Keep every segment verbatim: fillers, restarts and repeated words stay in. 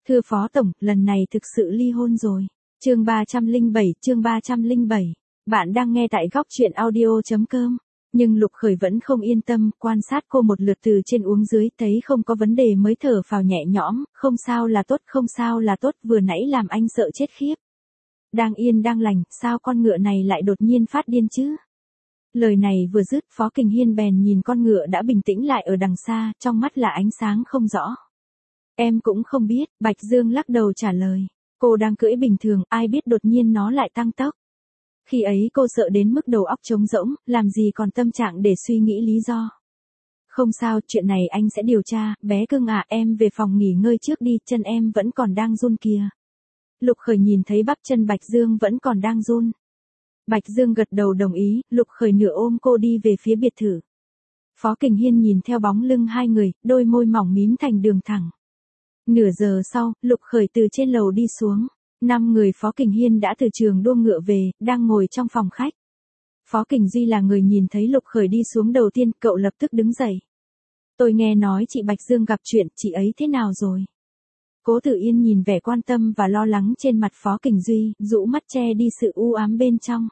Thưa Phó Tổng, lần này thực sự ly hôn rồi. Chương ba trăm lẻ bảy, chương ba trăm lẻ bảy. Bạn đang nghe tại góc truyện audio.com. Nhưng Lục Khởi vẫn không yên tâm, quan sát cô một lượt từ trên uống dưới, thấy không có vấn đề mới thở phào nhẹ nhõm, không sao là tốt, không sao là tốt, vừa nãy làm anh sợ chết khiếp. Đang yên đang lành, sao con ngựa này lại đột nhiên phát điên chứ? Lời này vừa dứt, Phó Kình Hiên bèn nhìn con ngựa đã bình tĩnh lại ở đằng xa, trong mắt là ánh sáng không rõ. Em cũng không biết, Bạch Dương lắc đầu trả lời. Cô đang cưỡi bình thường, ai biết đột nhiên nó lại tăng tốc. Khi ấy cô sợ đến mức đầu óc trống rỗng, làm gì còn tâm trạng để suy nghĩ lý do. Không sao, chuyện này anh sẽ điều tra, bé cưng à, em về phòng nghỉ ngơi trước đi, chân em vẫn còn đang run kìa. Lục Khởi nhìn thấy bắp chân Bạch Dương vẫn còn đang run. Bạch Dương gật đầu đồng ý, Lục Khởi nửa ôm cô đi về phía biệt thự. Phó Kình Hiên nhìn theo bóng lưng hai người, đôi môi mỏng mím thành đường thẳng. Nửa giờ sau, Lục Khởi từ trên lầu đi xuống. Năm người Phó Kình Hiên đã từ trường đua ngựa về, đang ngồi trong phòng khách. Phó Kình Duy là người nhìn thấy Lục Khởi đi xuống đầu tiên, cậu lập tức đứng dậy. Tôi nghe nói chị Bạch Dương gặp chuyện, chị ấy thế nào rồi? Cố Tử Yên nhìn vẻ quan tâm và lo lắng trên mặt Phó Kình Duy, rũ mắt che đi sự u ám bên trong.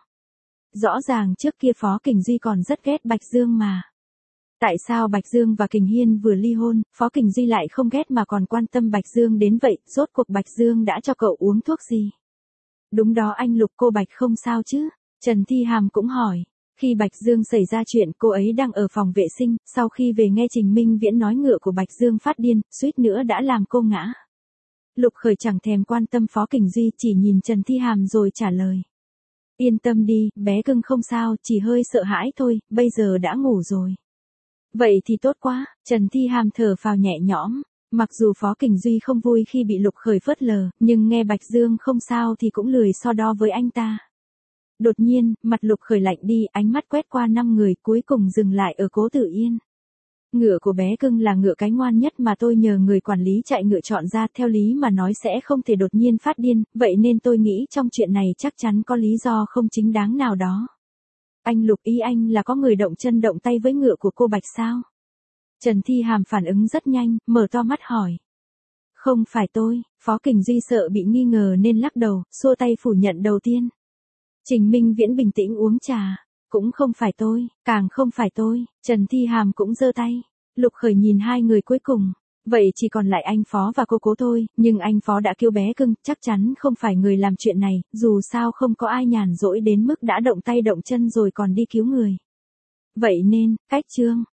Rõ ràng trước kia Phó Kình Duy còn rất ghét Bạch Dương mà. Tại sao Bạch Dương và Kình Hiên vừa ly hôn, Phó Kình Duy lại không ghét mà còn quan tâm Bạch Dương đến vậy, rốt cuộc Bạch Dương đã cho cậu uống thuốc gì? Đúng đó anh Lục, cô Bạch không sao chứ? Trần Thi Hàm cũng hỏi. Khi Bạch Dương xảy ra chuyện, cô ấy đang ở phòng vệ sinh, sau khi về nghe Trình Minh Viễn nói ngựa của Bạch Dương phát điên, suýt nữa đã làm cô ngã. Lục Khởi chẳng thèm quan tâm Phó Kình Duy, chỉ nhìn Trần Thi Hàm rồi trả lời. Yên tâm đi, bé cưng không sao, chỉ hơi sợ hãi thôi, bây giờ đã ngủ rồi. Vậy thì tốt quá, Trần Thi Hàm thở phào nhẹ nhõm. Mặc dù Phó Kình Duy không vui khi bị Lục Khởi phớt lờ, nhưng nghe Bạch Dương không sao thì cũng lười so đo với anh ta. Đột nhiên, mặt Lục Khởi lạnh đi, ánh mắt quét qua năm người, cuối cùng dừng lại ở Cố Tử Yên. Ngựa của bé cưng là ngựa cái ngoan nhất mà tôi nhờ người quản lý chạy ngựa chọn ra, theo lý mà nói sẽ không thể đột nhiên phát điên, vậy nên tôi nghĩ trong chuyện này chắc chắn có lý do không chính đáng nào đó. Anh Lục, ý anh là có người động chân động tay với ngựa của cô Bạch sao? Trần Thi Hàm phản ứng rất nhanh, mở to mắt hỏi. Không phải tôi, Phó Kình Duy sợ bị nghi ngờ nên lắc đầu, xua tay phủ nhận đầu tiên. Trình Minh Viễn bình tĩnh uống trà. Cũng không phải tôi, càng không phải tôi, Trần Thi Hàm cũng giơ tay. Lục Khởi nhìn hai người cuối cùng. Vậy chỉ còn lại anh Phó và cô Cố thôi, nhưng anh Phó đã kêu bé cưng, chắc chắn không phải người làm chuyện này, dù sao không có ai nhàn rỗi đến mức đã động tay động chân rồi còn đi cứu người. Vậy nên, cách chương.